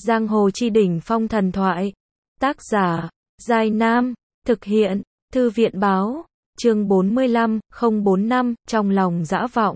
Giang hồ chi đỉnh phong thần thoại. Tác giả, Giai Nam. Thực hiện, Thư viện báo. Chương 45, 045, trong lòng dã vọng.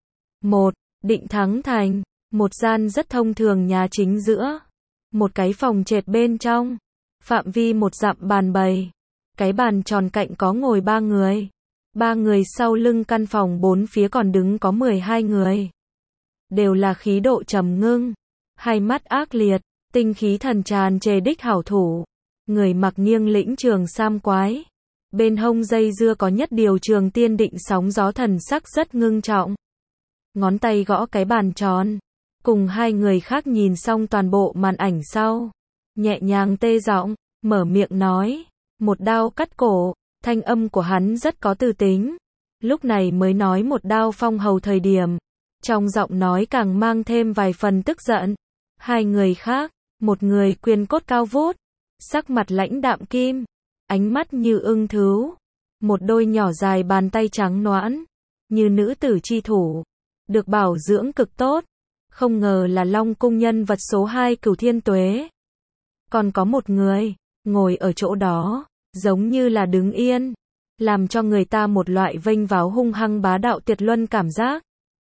1. Định Thắng Thành. Một gian rất thông thường nhà chính giữa. Một cái phòng trệt bên trong. Phạm vi một dặm bàn bày. Cái bàn tròn cạnh có ngồi 3 người. 3 người sau lưng căn phòng 4 phía còn đứng có 12 người. Đều là khí độ trầm ngưng. Hai mắt ác liệt, tinh khí thần tràn trề đích hảo thủ. Người mặc nghiêng lĩnh trường sam quái. Bên hông dây dưa có nhất điều trường tiên định sóng gió, thần sắc rất ngưng trọng. Ngón tay gõ cái bàn tròn. Cùng hai người khác nhìn xong toàn bộ màn ảnh sau. Nhẹ nhàng tê giọng, mở miệng nói. Một đao cắt cổ. Thanh âm của hắn rất có tư tính. Lúc này mới nói một đao phong hầu thời điểm. Trong giọng nói càng mang thêm vài phần tức giận. Hai người khác, một người quyền cốt cao vút, sắc mặt lãnh đạm kim, ánh mắt như ưng thứu, một đôi nhỏ dài bàn tay trắng nõn, như nữ tử chi thủ, được bảo dưỡng cực tốt. Không ngờ là Long Cung nhân vật số 2 Cửu Thiên Tuế. Còn có một người, ngồi ở chỗ đó, giống như là đứng yên, làm cho người ta một loại vênh váo hung hăng bá đạo tuyệt luân cảm giác.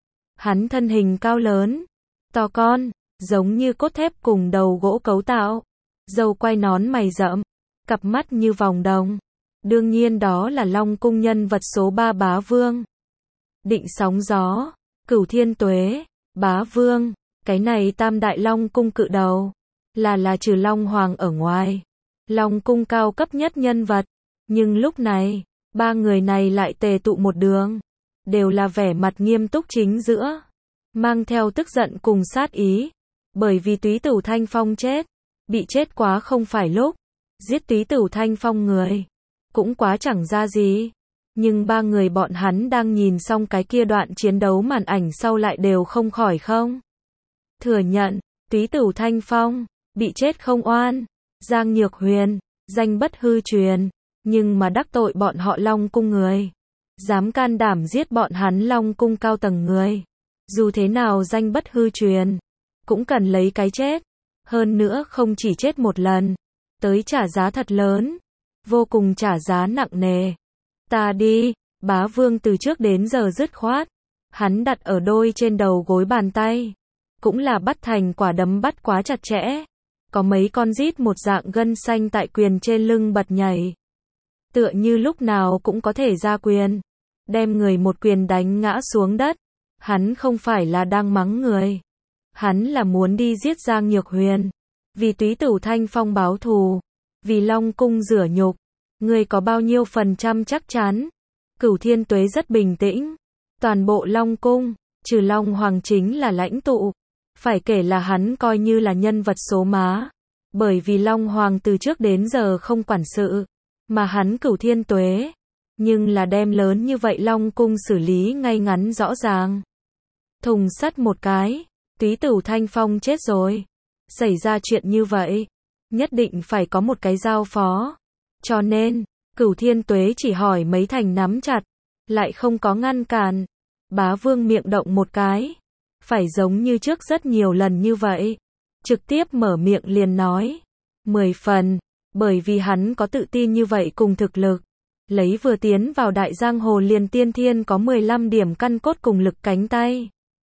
Hắn thân hình cao lớn, to con, giống như cốt thép cùng đầu gỗ cấu tạo, râu quai nón mày rậm, cặp mắt như vòng đồng. Đương nhiên đó là Long Cung nhân vật số 3 Bá Vương. Định sóng gió, Cửu Thiên Tuế, Bá Vương, cái này tam đại Long Cung cự đầu, là trừ Long Hoàng ở ngoài, Long Cung cao cấp nhất nhân vật. Nhưng lúc này, 3 người này lại tề tụ một đường, đều là vẻ mặt nghiêm túc chính giữa, mang theo tức giận cùng sát ý. Bởi vì Túy Tửu Thanh Phong chết, bị chết quá không phải lúc, giết Túy Tửu Thanh Phong người, cũng quá chẳng ra gì. Nhưng 3 người bọn hắn đang nhìn xong cái kia đoạn chiến đấu màn ảnh sau lại đều không khỏi không thừa nhận, Túy Tửu Thanh Phong, bị chết không oan, Giang Nhược Huyền, danh bất hư truyền, nhưng mà đắc tội bọn họ Long Cung người, dám can đảm giết bọn hắn Long Cung cao tầng người. Dù thế nào danh bất hư truyền, cũng cần lấy cái chết. Hơn nữa không chỉ chết một lần, tới trả giá thật lớn, vô cùng trả giá nặng nề. Ta đi, Bá Vương từ trước đến giờ dứt khoát, hắn đặt ở đôi trên đầu gối bàn tay, cũng là bắt thành quả đấm bắt quá chặt chẽ, có mấy con rít một dạng gân xanh tại quyền trên lưng bật nhảy, tựa như lúc nào cũng có thể ra quyền, đem người một quyền đánh ngã xuống đất. Hắn không phải là đang mắng người, hắn là muốn đi giết Giang Nhược Huyền, vì Túy Tửu Thanh Phong báo thù, vì Long Cung rửa nhục. Ngươi có bao nhiêu phần trăm chắc chắn? Cửu Thiên Tuế rất bình tĩnh. Toàn bộ Long Cung, trừ Long Hoàng chính là lãnh tụ. Phải kể là hắn coi như là nhân vật số má. Bởi vì Long Hoàng từ trước đến giờ không quản sự, mà hắn Cửu Thiên Tuế, nhưng là đem lớn như vậy Long Cung xử lý ngay ngắn rõ ràng. Thùng sắt một cái, Túy Tửu Thanh Phong chết rồi. Xảy ra chuyện như vậy, nhất định phải có một cái giao phó. Cho nên, Cửu Thiên Tuế chỉ hỏi mấy thành nắm chặt, lại không có ngăn cản. Bá Vương miệng động một cái, phải giống như trước rất nhiều lần như vậy, trực tiếp mở miệng liền nói. 10 phần, bởi vì hắn có tự tin như vậy cùng thực lực. Lấy vừa tiến vào đại giang hồ liền tiên thiên có 15 điểm căn cốt cùng lực cánh tay.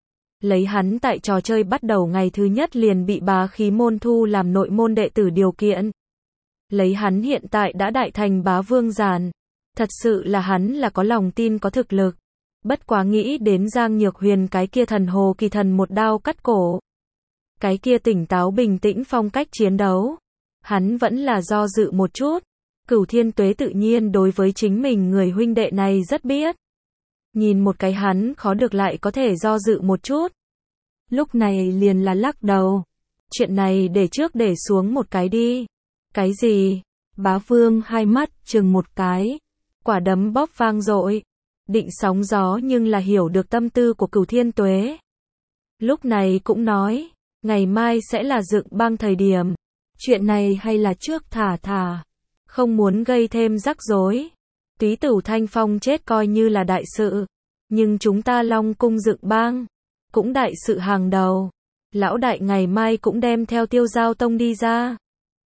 Lấy hắn tại trò chơi bắt đầu ngày thứ nhất liền bị Bá Khí môn thu làm nội môn đệ tử điều kiện. Lấy hắn hiện tại đã đại thành Bá Vương giàn, thật sự là hắn là có lòng tin có thực lực. Bất quá nghĩ đến Giang Nhược Huyền cái kia thần hồ kỳ thần một đao cắt cổ, cái kia tỉnh táo bình tĩnh phong cách chiến đấu, hắn vẫn là do dự một chút. Cửu Thiên Tuế tự nhiên đối với chính mình người huynh đệ này rất biết. Nhìn một cái hắn khó được lại có thể do dự một chút. Lúc này liền là lắc đầu. Chuyện này để trước để xuống một cái đi. Cái gì? Bá Vương hai mắt chừng một cái. Quả đấm bóp vang dội. Định sóng gió nhưng là hiểu được tâm tư của Cửu Thiên Tuế. Lúc này cũng nói, ngày mai sẽ là dựng băng thời điểm. Chuyện này hay là trước thả. Không muốn gây thêm rắc rối. Túy Tửu Thanh Phong chết coi như là đại sự. Nhưng chúng ta Long Cung dựng bang, cũng đại sự hàng đầu. Lão đại ngày mai cũng đem theo Tiêu Giao Tông đi ra.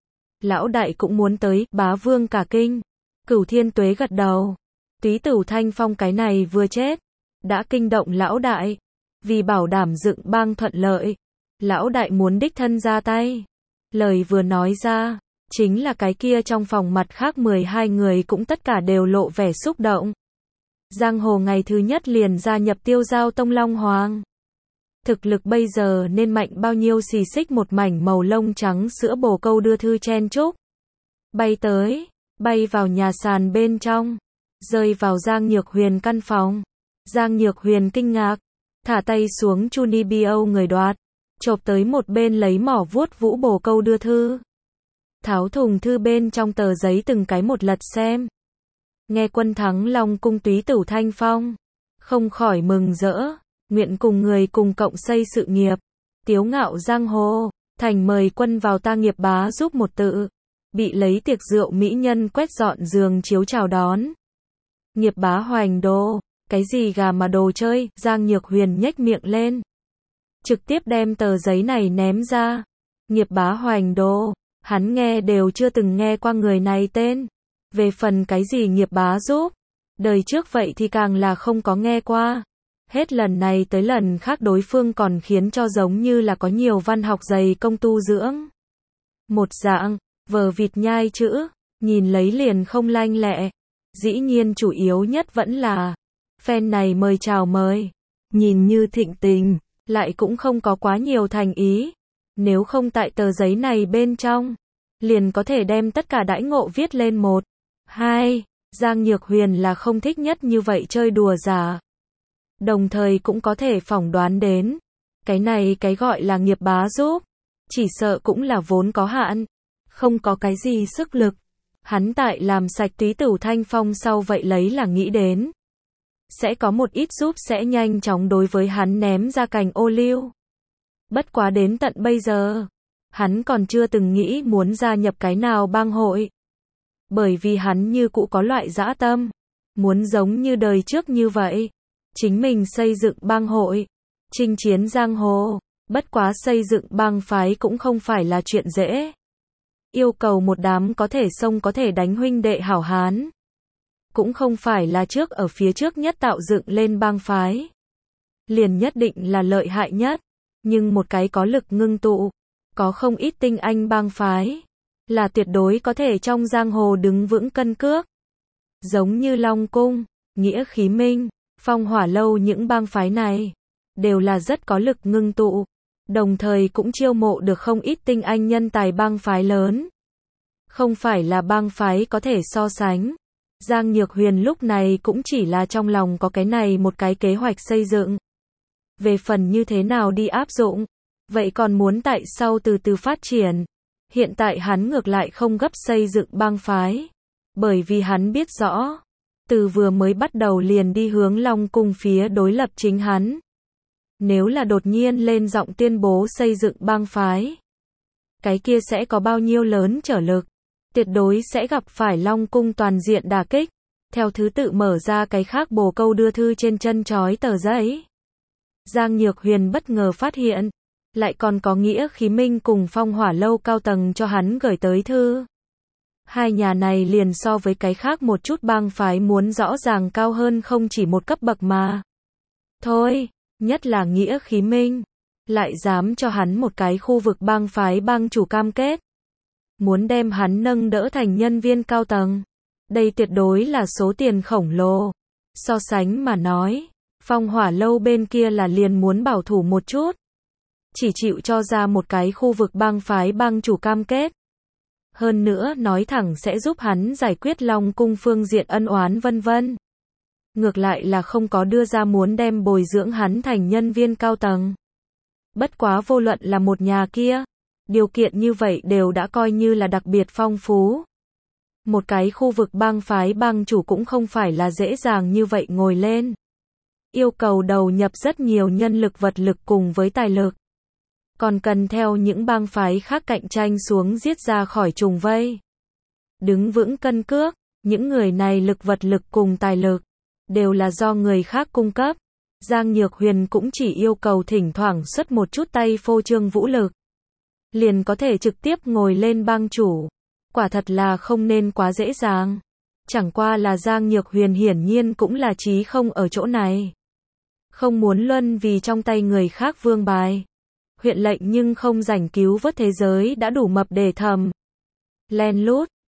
Lão đại cũng muốn tới, bá vương cả kinh. Cửu Thiên Tuế gật đầu. Túy Tửu Thanh Phong cái này vừa chết, đã kinh động lão đại. Vì bảo đảm dựng bang thuận lợi, lão đại muốn đích thân ra tay. Lời vừa nói ra, chính là cái kia trong phòng mặt khác 12 người cũng tất cả đều lộ vẻ xúc động. Giang hồ ngày thứ nhất liền gia nhập Tiêu Giao Tông Long Hoàng. Thực lực bây giờ nên mạnh bao nhiêu, xì xích một mảnh màu lông trắng sữa bồ câu đưa thư chen chúc. Bay tới, bay vào nhà sàn bên trong, rơi vào Giang Nhược Huyền căn phòng. Giang Nhược Huyền kinh ngạc, thả tay xuống Chunibyo người đoạt, chộp tới một bên lấy mỏ vuốt vũ bồ câu đưa thư. Tháo thùng thư bên trong tờ giấy từng cái một lật xem. Nghe quân thắng Long cung Túy Tửu Thanh Phong, không khỏi mừng rỡ, nguyện cùng người cùng cộng xây sự nghiệp. Tiếu ngạo giang hồ, thành mời quân vào ta nghiệp bá giúp một tự. Bị lấy tiệc rượu mỹ nhân quét dọn giường chiếu chào đón. Nghiệp bá hoành đô, cái gì gà mà đồ chơi, Giang Nhược Huyền nhếch miệng lên. Trực tiếp đem tờ giấy này ném ra. Nghiệp bá hoành đô, hắn nghe đều chưa từng nghe qua người này tên. Về phần cái gì nghiệp bá giúp, đời trước vậy thì càng là không có nghe qua. Hết lần này tới lần khác đối phương còn khiến cho giống như là có nhiều văn học dày công tu dưỡng. Một dạng, vờ vịt nhai chữ, nhìn lấy liền không lanh lẹ. Dĩ nhiên chủ yếu nhất vẫn là fan này mời chào mời, nhìn như thịnh tình, lại cũng không có quá nhiều thành ý. Nếu không tại tờ giấy này bên trong, liền có thể đem tất cả đãi ngộ viết lên một. Hai, Giang Nhược Huyền là không thích nhất như vậy chơi đùa giả. Đồng thời cũng có thể phỏng đoán đến, cái này cái gọi là nghiệp bá giúp, chỉ sợ cũng là vốn có hạn, không có cái gì sức lực. Hắn tại làm sạch Túy Tửu Thanh Phong sau vậy lấy là nghĩ đến, sẽ có một ít giúp sẽ nhanh chóng đối với hắn ném ra cành ô liu. Bất quá đến tận bây giờ, hắn còn chưa từng nghĩ muốn gia nhập cái nào bang hội. Bởi vì hắn như cũ có loại dã tâm, muốn giống như đời trước như vậy, chính mình xây dựng bang hội, chinh chiến giang hồ. Bất quá xây dựng bang phái cũng không phải là chuyện dễ. Yêu cầu một đám có thể xông có thể đánh huynh đệ hảo hán. Cũng không phải là trước ở phía trước nhất tạo dựng lên bang phái, liền nhất định là lợi hại nhất. Nhưng một cái có lực ngưng tụ, có không ít tinh anh bang phái, là tuyệt đối có thể trong giang hồ đứng vững cân cước. Giống như Long Cung, Nghĩa Khí Minh, Phong Hỏa Lâu, những bang phái này đều là rất có lực ngưng tụ, đồng thời cũng chiêu mộ được không ít tinh anh nhân tài bang phái lớn. Không phải là bang phái có thể so sánh. Giang Nhược Huyền lúc này cũng chỉ là trong lòng có cái này một cái kế hoạch xây dựng. Về phần như thế nào đi áp dụng, vậy còn muốn tại sau từ từ phát triển. Hiện tại hắn ngược lại không gấp xây dựng bang phái, bởi vì hắn biết rõ, từ vừa mới bắt đầu liền đi hướng Long cung phía đối lập chính hắn. Nếu là đột nhiên lên giọng tuyên bố xây dựng bang phái, cái kia sẽ có bao nhiêu lớn trở lực, tuyệt đối sẽ gặp phải Long cung toàn diện đả kích. Theo thứ tự mở ra cái khác bồ câu đưa thư trên chân trói tờ giấy. Giang Nhược Huyền bất ngờ phát hiện, lại còn có Nghĩa Khí Minh cùng Phong Hỏa Lâu cao tầng cho hắn gửi tới thư. Hai nhà này liền so với cái khác một chút bang phái muốn rõ ràng cao hơn không chỉ một cấp bậc mà thôi, nhất là Nghĩa Khí Minh, lại dám cho hắn một cái khu vực bang phái bang chủ cam kết, muốn đem hắn nâng đỡ thành nhân viên cao tầng. Đây tuyệt đối là số tiền khổng lồ. So sánh mà nói, Phong Hỏa Lâu bên kia là liền muốn bảo thủ một chút, chỉ chịu cho ra một cái khu vực bang phái bang chủ cam kết. Hơn nữa nói thẳng sẽ giúp hắn giải quyết Long cung phương diện ân oán vân vân. Ngược lại là không có đưa ra muốn đem bồi dưỡng hắn thành nhân viên cao tầng. Bất quá vô luận là một nhà kia, điều kiện như vậy đều đã coi như là đặc biệt phong phú. Một cái khu vực bang phái bang chủ cũng không phải là dễ dàng như vậy ngồi lên. Yêu cầu đầu nhập rất nhiều nhân lực vật lực cùng với tài lực. Còn cần theo những bang phái khác cạnh tranh xuống giết ra khỏi trùng vây. Đứng vững cân cước, những người này lực vật lực cùng tài lực, đều là do người khác cung cấp. Giang Nhược Huyền cũng chỉ yêu cầu thỉnh thoảng xuất một chút tay phô trương vũ lực, liền có thể trực tiếp ngồi lên bang chủ. Quả thật là không nên quá dễ dàng. Chẳng qua là Giang Nhược Huyền hiển nhiên cũng là chí không ở chỗ này. Không muốn luân vì trong tay người khác vương bài. Huyện lệnh nhưng không rảnh cứu vớt thế giới đã đủ mập để thầm. Len lút,